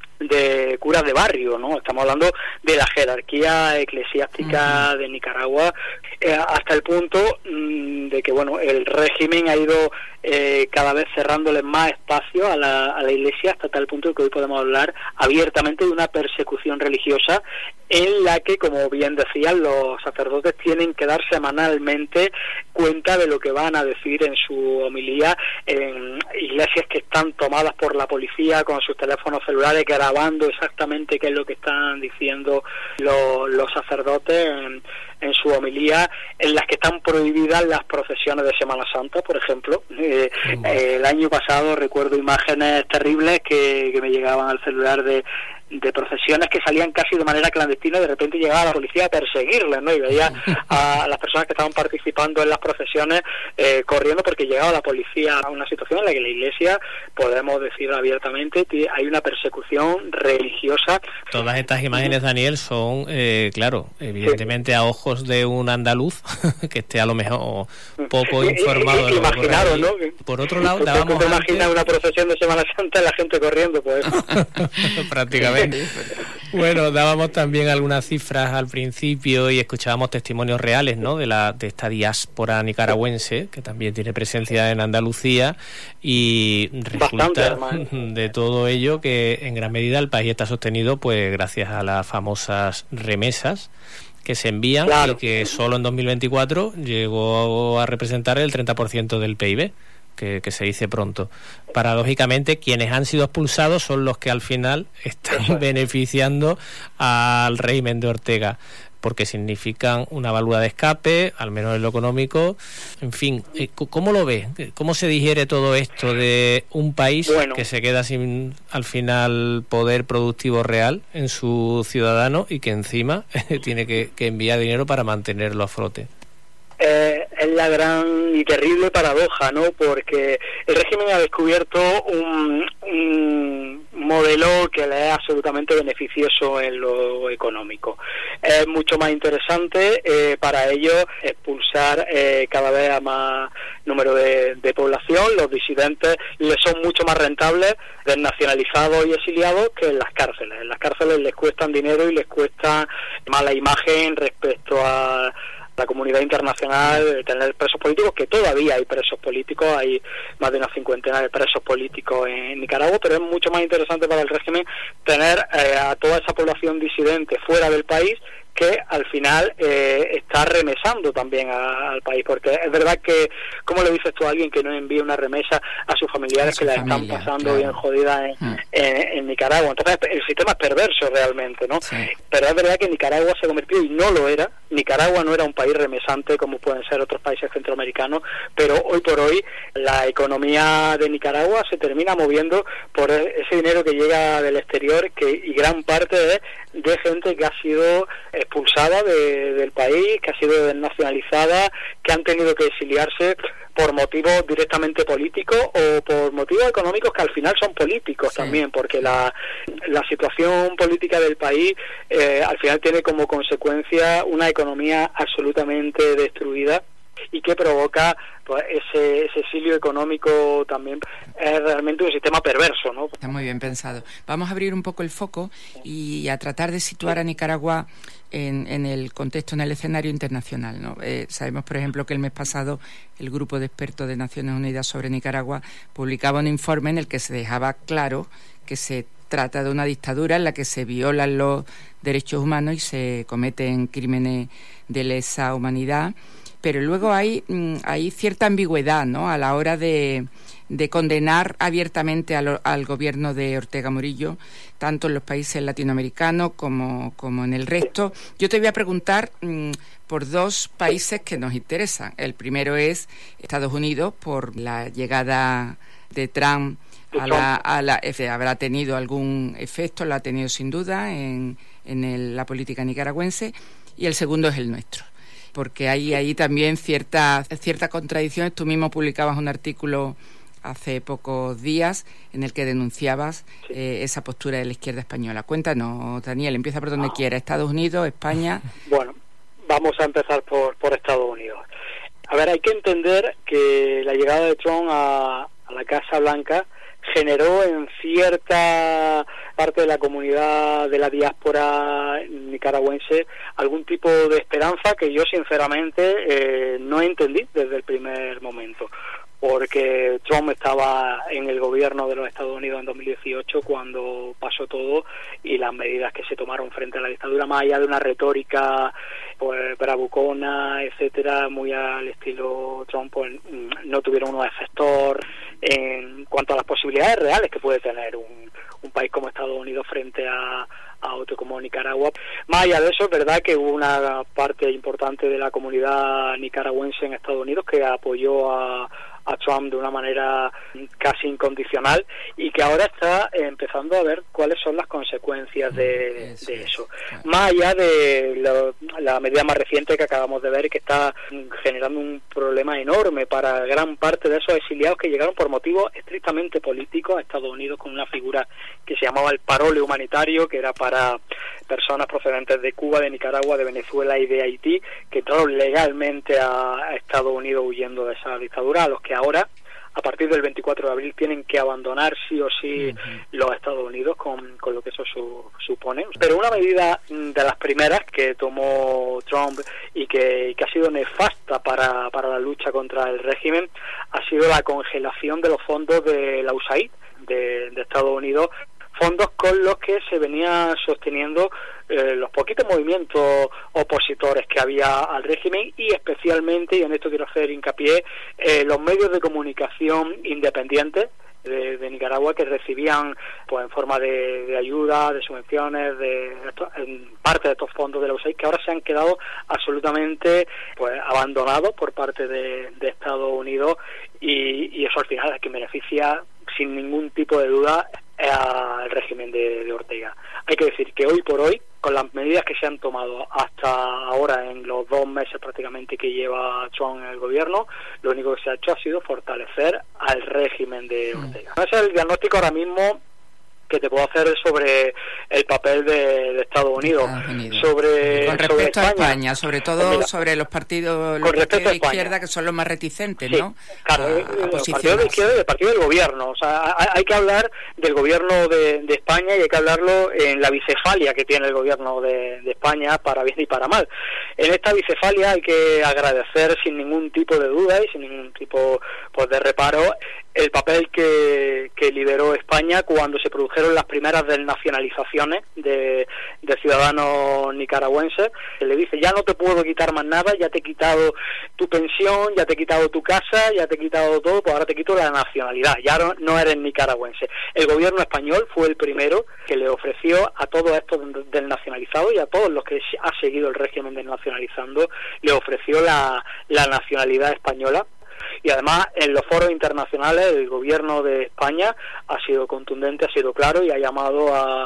de curas de barrio, ¿no? Estamos hablando de la jerarquía eclesiástica de Nicaragua, hasta el punto de que, bueno, el régimen ha ido cada vez cerrándoles más espacio a la Iglesia, hasta tal punto que hoy podemos hablar abiertamente de una persecución religiosa en la que, como bien decían, los sacerdotes tienen que dar semanalmente cuenta de lo que van a decir en su homilía, en iglesias que están tomadas por la policía con sus teléfonos celulares grabando exactamente qué es lo que están diciendo los sacerdotes en su homilía, en las que están prohibidas las procesiones de Semana Santa, por ejemplo. El año pasado recuerdo imágenes terribles que me llegaban al celular de procesiones que salían casi de manera clandestina, y de repente llegaba la policía a perseguirles, ¿no? Y veía a las personas que estaban participando en las procesiones corriendo porque llegaba la policía, a una situación en la que la Iglesia, podemos decir abiertamente, hay una persecución religiosa. Todas estas imágenes, Daniel, son, claro, evidentemente a ojos de un andaluz que esté a lo mejor poco informado de lo que ocurre, ¿no? Por otro lado, dábamos ¿te imaginas una procesión de Semana Santa y la gente corriendo? Pues prácticamente. Bueno, dábamos también algunas cifras al principio y escuchábamos testimonios reales, ¿no?, de esta diáspora nicaragüense que también tiene presencia en Andalucía, y resulta de todo ello que en gran medida el país está sostenido pues gracias a las famosas remesas que se envían, y que solo en 2024 llegó a representar el 30% del PIB. Que se dice pronto. Paradójicamente, quienes han sido expulsados son los que al final están beneficiando al régimen de Ortega, porque significan una válvula de escape, al menos en lo económico. En fin, ¿cómo lo ves? ¿Cómo se digiere todo esto de un país que se queda sin, al final, poder productivo real en su ciudadano, y que encima tiene que enviar dinero para mantenerlo a flote? Es la gran y terrible paradoja, ¿no? Porque el régimen ha descubierto un modelo que le es absolutamente beneficioso en lo económico. Es mucho más interesante para ellos expulsar cada vez a más número de población. Los disidentes les son mucho más rentables, desnacionalizados y exiliados, que en las cárceles. En las cárceles les cuestan dinero y les cuesta mala imagen respecto a la comunidad internacional, tener presos políticos, que todavía hay presos políticos, hay más de una cincuentena de presos políticos en Nicaragua, pero es mucho más interesante para el régimen tener a toda esa población disidente fuera del país, que al final está remesando también al país, porque es verdad que, ¿cómo le dices tú a alguien que no envía una remesa a sus familiares que la están pasando bien jodidas en Nicaragua? Entonces el sistema es perverso realmente, ¿no? Sí. Pero es verdad que Nicaragua se convirtió, y no lo era, Nicaragua no era un país remesante como pueden ser otros países centroamericanos, pero hoy por hoy la economía de Nicaragua se termina moviendo por ese dinero que llega del exterior, y gran parte es de gente que ha sido expulsada del país, que ha sido desnacionalizada, que han tenido que exiliarse por motivos directamente políticos o por motivos económicos que al final son políticos también, porque la situación política del país al final tiene como consecuencia una economía absolutamente destruida y que provoca pues ese exilio económico también. Es realmente un sistema perverso, ¿no? Está muy bien pensado. Vamos a abrir un poco el foco y a tratar de situar a Nicaragua en el contexto, en el escenario internacional, ¿no? Sabemos, por ejemplo, que el mes pasado el Grupo de Expertos de Naciones Unidas sobre Nicaragua publicaba un informe en el que se dejaba claro que se trata de una dictadura en la que se violan los derechos humanos y se cometen crímenes de lesa humanidad. Pero luego hay cierta ambigüedad, ¿no?, a la hora de condenar abiertamente al gobierno de Ortega Murillo, tanto en los países latinoamericanos como en el resto. Yo te voy a preguntar por dos países que nos interesan. El primero es Estados Unidos, por la llegada de Trump habrá tenido algún efecto, lo ha tenido sin duda en la política nicaragüense, y el segundo es el nuestro, porque hay ahí también ciertas contradicciones. Tú mismo publicabas un artículo hace pocos días en el que denunciabas esa postura de la izquierda española. Cuéntanos, Daniel, empieza por donde quiera. Estados Unidos, España. Bueno, vamos a empezar por Estados Unidos. A ver, hay que entender que la llegada de Trump a la Casa Blanca generó en cierta parte de la comunidad de la diáspora nicaragüense algún tipo de esperanza que yo sinceramente no entendí desde el primer momento, porque Trump estaba en el gobierno de los Estados Unidos en 2018 cuando pasó todo, y las medidas que se tomaron frente a la dictadura, más allá de una retórica pues bravucona, etcétera, muy al estilo Trump, pues no tuvieron unos efectos en cuanto a las posibilidades reales que puede tener un país como Estados Unidos frente a otro como Nicaragua. Más allá de eso, es verdad que hubo una parte importante de la comunidad nicaragüense en Estados Unidos que apoyó a Trump de una manera casi incondicional, y que ahora está empezando a ver cuáles son las consecuencias de eso. Más allá de la medida más reciente que acabamos de ver, que está generando un problema enorme para gran parte de esos exiliados que llegaron por motivos estrictamente políticos a Estados Unidos, con una figura que se llamaba el parole humanitario, que era para personas procedentes de Cuba, de Nicaragua, de Venezuela y de Haití, que entraron legalmente a Estados Unidos huyendo de esa dictadura, a los que ahora, a partir del 24 de abril, tienen que abandonar sí o sí los Estados Unidos, con lo que eso supone. Pero una medida de las primeras que tomó Trump y que ha sido nefasta para la lucha contra el régimen ha sido la congelación de los fondos de la USAID de Estados Unidos, fondos con los que se venía sosteniendo los poquitos movimientos opositores que había al régimen, y especialmente, y en esto quiero hacer hincapié, los medios de comunicación independientes de Nicaragua, que recibían pues en forma de ayuda, de subvenciones, en parte de estos fondos de la USAID, que ahora se han quedado absolutamente pues abandonados por parte de Estados Unidos, y eso al final es que beneficia sin ningún tipo de duda al régimen de Ortega. Hay que decir que hoy por hoy, con las medidas que se han tomado hasta ahora, en los 2 meses prácticamente que lleva Trump en el gobierno, lo único que se ha hecho ha sido fortalecer al régimen de Ortega. Ese es el diagnóstico ahora mismo que te puedo hacer sobre el papel de Estados Unidos. Con respecto a España, sobre todo sobre los partidos de izquierda, que son los más reticentes, ¿no? Claro, los partidos de izquierda y el partido del gobierno. O sea, hay que hablar del gobierno de España, y hay que hablarlo en la bicefalia que tiene el gobierno de España, para bien y para mal. En esta bicefalia hay que agradecer sin ningún tipo de duda y sin ningún tipo pues de reparo el papel que lideró España cuando se produjeron las primeras desnacionalizaciones de ciudadanos nicaragüenses. Se le dice: ya no te puedo quitar más nada, ya te he quitado tu pensión, ya te he quitado tu casa, ya te he quitado todo, pues ahora te quito la nacionalidad, ya no eres nicaragüense. El gobierno español fue el primero que le ofreció a todos estos desnacionalizados y a todos los que ha seguido el régimen desnacionalizando, le ofreció la nacionalidad española. Y además, en los foros internacionales, el gobierno de España ha sido contundente, ha sido claro, y ha llamado a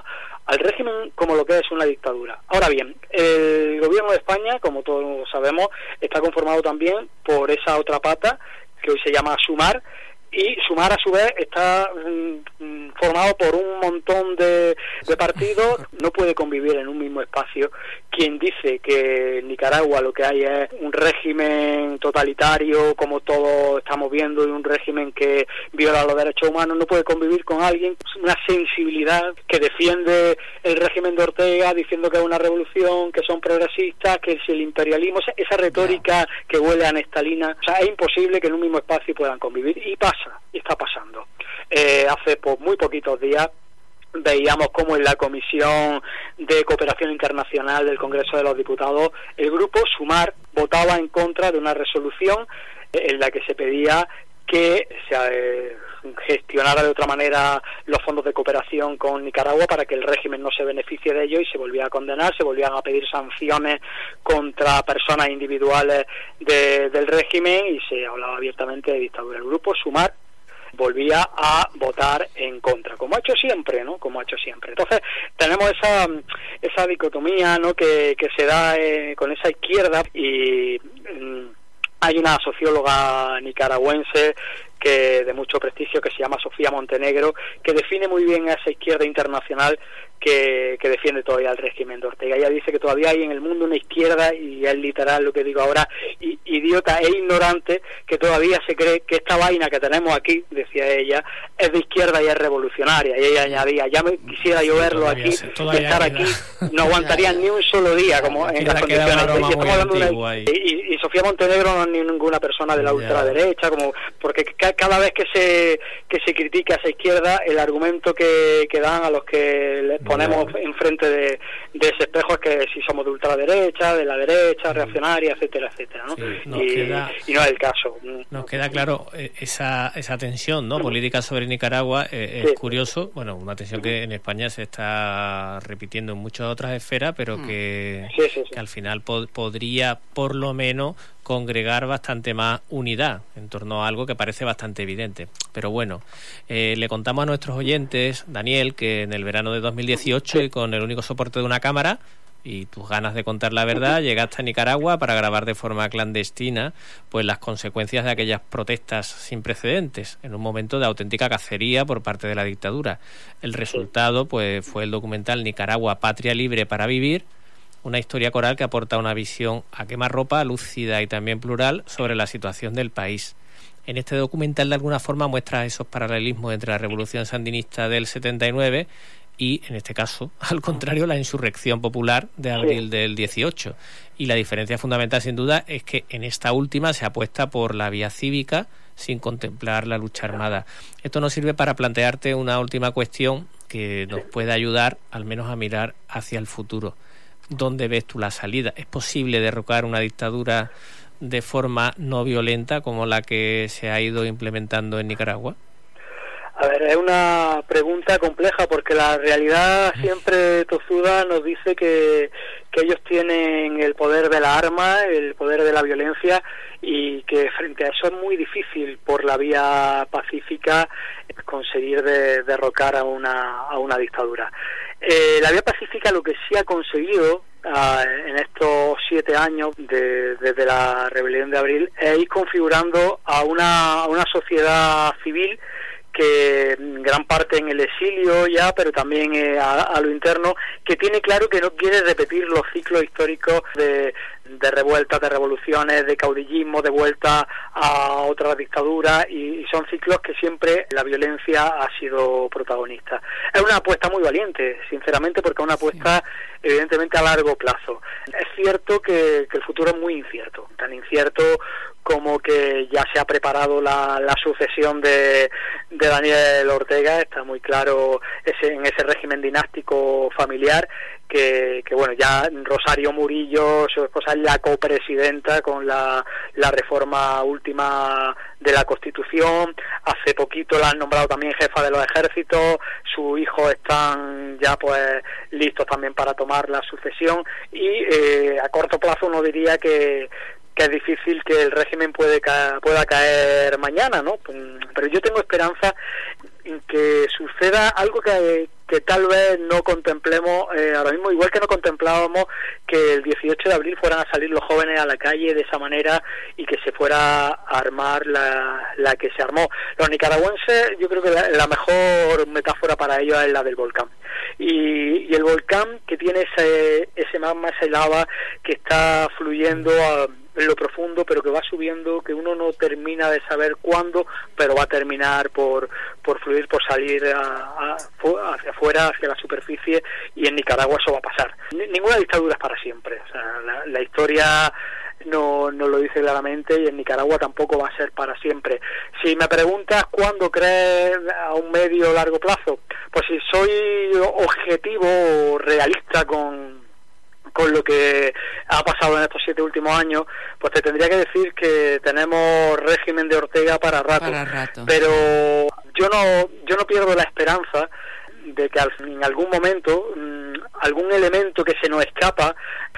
al régimen como lo que es una dictadura. Ahora bien, el gobierno de España, como todos sabemos, está conformado también por esa otra pata que hoy se llama Sumar, y Sumar a su vez está formado por un montón de partidos. No puede convivir en un mismo espacio. Quien dice que en Nicaragua lo que hay es un régimen totalitario, como todos estamos viendo, y un régimen que viola los derechos humanos, no puede convivir con alguien una sensibilidad que defiende el régimen de Ortega, diciendo que es una revolución, que son progresistas, que es el imperialismo, esa retórica que huele a neftalina. O sea, es imposible que en un mismo espacio puedan convivir, y está pasando. Hace muy poquitos días veíamos cómo en la Comisión de Cooperación Internacional del Congreso de los Diputados el grupo Sumar votaba en contra de una resolución en la que se pedía que se gestionara de otra manera los fondos de cooperación con Nicaragua para que el régimen no se beneficie de ello, y se volvía a condenar, se volvían a pedir sanciones contra personas individuales del régimen, y se hablaba abiertamente de dictadura. El grupo Sumar volvía a votar en contra, como ha hecho siempre, ¿no? Como ha hecho siempre. Entonces, tenemos esa dicotomía, ¿no? que se da con esa izquierda, y hay una socióloga nicaragüense de mucho prestigio que se llama Sofía Montenegro, que define muy bien a esa izquierda internacional que defiende todavía el régimen de Ortega. Ella dice que todavía hay en el mundo una izquierda, y es literal lo que digo ahora, idiota e ignorante, que todavía se cree que esta vaina que tenemos aquí, decía ella, es de izquierda y es revolucionaria. Y ella añadía, ya me quisiera yo verlo aquí, estar aquí, no aguantarían ni un solo día, como en las condiciones. Y Sofía Montenegro no es ninguna persona de la ultraderecha, como porque cada vez que se critica a esa izquierda, el argumento que dan a los que les ponemos enfrente de ese espejo es que si somos de ultraderecha, de la derecha, reaccionaria, etcétera, etcétera, ¿no? Sí, y no es el caso. Nos queda claro esa tensión, ¿no? Política sobre Nicaragua. Es curioso, bueno, una tensión que en España se está repitiendo en muchas otras esferas, pero que al final podría, por lo menos, congregar bastante más unidad en torno a algo que parece bastante evidente. Pero bueno, le contamos a nuestros oyentes, Daniel, que en el verano de 2018, y con el único soporte de una cámara y tus ganas de contar la verdad, llegaste a Nicaragua para grabar de forma clandestina pues las consecuencias de aquellas protestas sin precedentes, en un momento de auténtica cacería por parte de la dictadura. El resultado pues fue el documental Nicaragua, Patria Libre para Vivir, una historia coral que aporta una visión a quemarropa, lúcida y también plural, sobre la situación del país. En este documental, de alguna forma, muestra esos paralelismos entre la revolución sandinista del 79 y, en este caso, al contrario, la insurrección popular de abril del 18. Y la diferencia fundamental, sin duda, es que en esta última se apuesta por la vía cívica sin contemplar la lucha armada. Esto nos sirve para plantearte una última cuestión que nos puede ayudar, al menos, a mirar hacia el futuro. ¿Dónde ves tú la salida? ¿Es posible derrocar una dictadura de forma no violenta como la que se ha ido implementando en Nicaragua? A ver, es una pregunta compleja, porque la realidad siempre tozuda nos dice que ellos tienen el poder de la arma, el poder de la violencia, y que frente a eso es muy difícil por la vía pacífica conseguir derrocar a una dictadura. La vía pacífica lo que sí ha conseguido en estos 7 años desde la rebelión de abril es ir configurando a una sociedad civil que en gran parte en el exilio ya, pero también a lo interno, que tiene claro que no quiere repetir los ciclos históricos de revueltas, de revoluciones, de caudillismo, de vuelta a otra dictadura, y son ciclos que siempre la violencia ha sido protagonista. Es una apuesta muy valiente, sinceramente, porque es una apuesta evidentemente a largo plazo. Es cierto que el futuro es muy incierto, tan incierto como que ya se ha preparado la sucesión de Daniel Ortega. Está muy claro en ese régimen dinástico familiar que bueno, ya Rosario Murillo, su esposa, es la copresidenta con la reforma última de la Constitución. Hace poquito la han nombrado también jefa de los ejércitos. Sus hijos están ya pues listos también para tomar la sucesión, y a corto plazo uno diría que es difícil que el régimen pueda caer mañana, ¿no? Pero yo tengo esperanza en que suceda algo que que tal vez no contemplemos ahora mismo, igual que no contemplábamos que el 18 de abril fueran a salir los jóvenes a la calle de esa manera y que se fuera a armar la que se armó. Los nicaragüenses, yo creo que la mejor metáfora para ellos es la del volcán. Y el volcán que tiene ese magma, esa lava que está fluyendo en lo profundo, pero que va subiendo, que uno no termina de saber cuándo, pero va a terminar por fluir, por salir hacia afuera, hacia la superficie, y en Nicaragua eso va a pasar. Ninguna dictadura es para siempre, o sea, la historia no lo dice claramente, y en Nicaragua tampoco va a ser para siempre. Si me preguntas cuándo crees a un medio o largo plazo, pues si soy objetivo, realista con lo que ha pasado en estos 7 últimos años, pues te tendría que decir que tenemos régimen de Ortega para rato. Pero yo no pierdo la esperanza de que en algún momento algún elemento que se nos escapa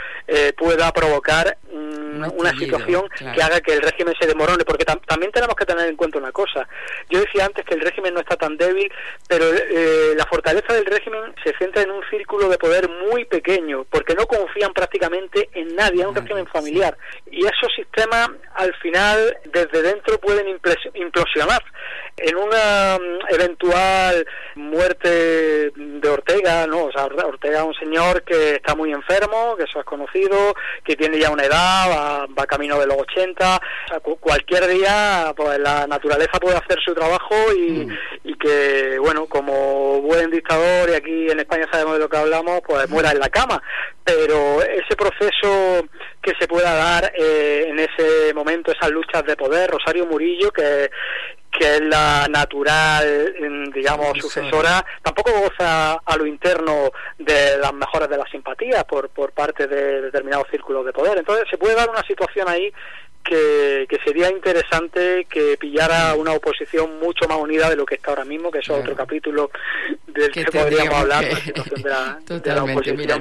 pueda provocar una situación que haga que el régimen se desmorone, porque también tenemos que tener en cuenta una cosa. Yo decía antes que el régimen no está tan débil, pero la fortaleza del régimen se centra en un círculo de poder muy pequeño, porque no confían prácticamente en nadie, es un régimen familiar, y esos sistemas al final desde dentro pueden implosionar. En una eventual muerte de Ortega, ¿no? O sea, Ortega es un señor que está muy enfermo, que eso es conocido, que tiene ya una edad, va camino de los 80, o sea, cualquier día pues la naturaleza puede hacer su trabajo y que, bueno, como buen dictador, y aquí en España sabemos de lo que hablamos, pues muera en la cama. Pero ese proceso que se pueda dar en ese momento, esas luchas de poder, Rosario Murillo, que es la natural, digamos, sucesora, tampoco goza a lo interno de las mejores de las simpatías por parte de determinados círculos de poder. Entonces se puede dar una situación ahí que sería interesante que pillara una oposición mucho más unida de lo que está ahora mismo, que eso es otro capítulo del que podríamos hablar, la situación de la oposición. Mira,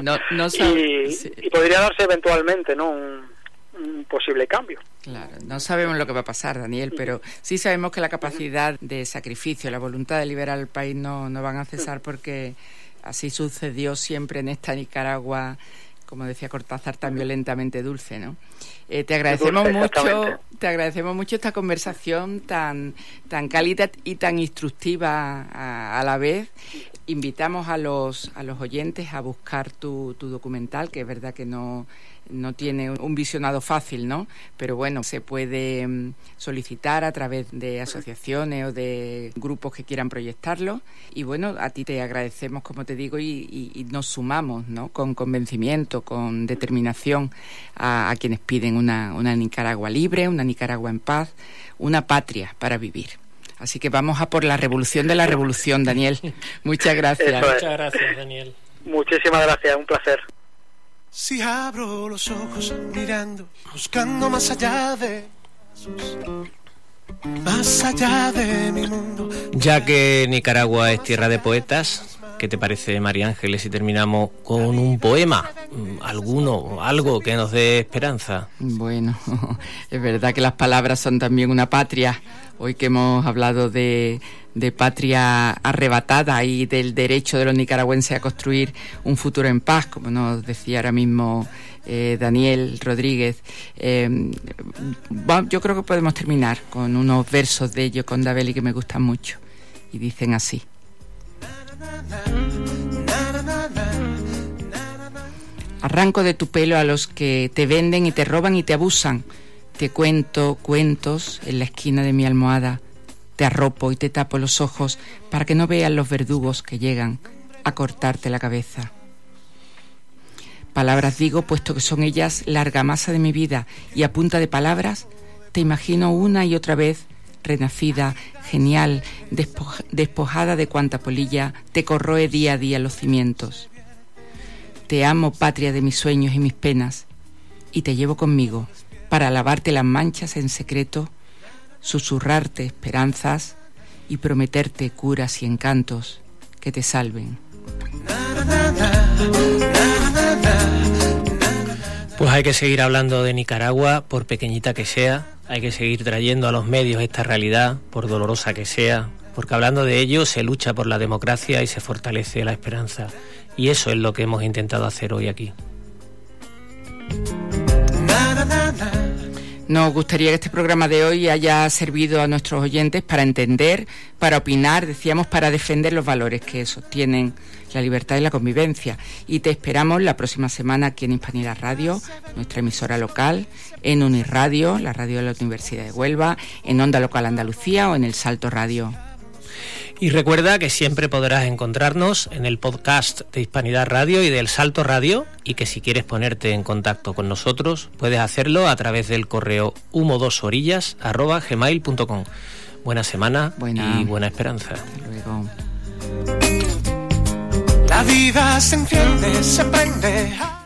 y podría darse eventualmente, ¿no?, un posible cambio. Claro, no sabemos lo que va a pasar, Daniel, pero sí sabemos que la capacidad de sacrificio, la voluntad de liberar el país no van a cesar, porque así sucedió siempre en esta Nicaragua, como decía Cortázar, tan violentamente dulce, ¿no? Te agradecemos mucho esta conversación tan cálida y tan instructiva a la vez. Invitamos a los oyentes a buscar tu documental, que es verdad que no tiene un visionado fácil, ¿no? Pero bueno, se puede solicitar a través de asociaciones o de grupos que quieran proyectarlo. Y bueno, a ti te agradecemos, como te digo, y nos sumamos, ¿no?, con convencimiento, con determinación a quienes piden una Nicaragua libre, una Nicaragua en paz, una patria para vivir. Así que vamos a por la revolución de la revolución, Daniel. Muchas gracias. Muchas gracias, Daniel. Muchísimas gracias, un placer. Si abro los ojos mirando, buscando más allá de mi mundo. Ya que Nicaragua es tierra de poetas, ¿qué te parece, María Ángeles, si terminamos con un poema? Algo que nos dé esperanza. Bueno, es verdad que las palabras son también una patria. Hoy que hemos hablado de patria arrebatada y del derecho de los nicaragüenses a construir un futuro en paz, como nos decía ahora mismo Daniel Rodríguez, yo creo que podemos terminar con unos versos de Gioconda Belli que me gustan mucho, y dicen así: arranco de tu pelo a los que te venden y te roban y te abusan. Te cuento cuentos en la esquina de mi almohada. Te arropo y te tapo los ojos para que no vean los verdugos que llegan a cortarte la cabeza. Palabras digo, puesto que son ellas la argamasa de mi vida, y a punta de palabras te imagino una y otra vez renacida, genial, despojada de cuanta polilla te corroe día a día los cimientos. Te amo, patria de mis sueños y mis penas, y te llevo conmigo para lavarte las manchas en secreto, susurrarte esperanzas y prometerte curas y encantos que te salven. Pues hay que seguir hablando de Nicaragua, por pequeñita que sea, hay que seguir trayendo a los medios esta realidad, por dolorosa que sea, porque hablando de ello se lucha por la democracia y se fortalece la esperanza. Y eso es lo que hemos intentado hacer hoy aquí. Nos gustaría que este programa de hoy haya servido a nuestros oyentes para entender, para opinar, decíamos, para defender los valores que sostienen la libertad y la convivencia. Y te esperamos la próxima semana aquí en Hispanidad Radio, nuestra emisora local, en Unirradio, la radio de la Universidad de Huelva, en Onda Local Andalucía o en El Salto Radio. Y recuerda que siempre podrás encontrarnos en el podcast de Hispanidad Radio y del Salto Radio, y que si quieres ponerte en contacto con nosotros puedes hacerlo a través del correo humo2orillas@gmail.com. Buena semana y buena esperanza. Hasta luego. La vida se enciende, se prende.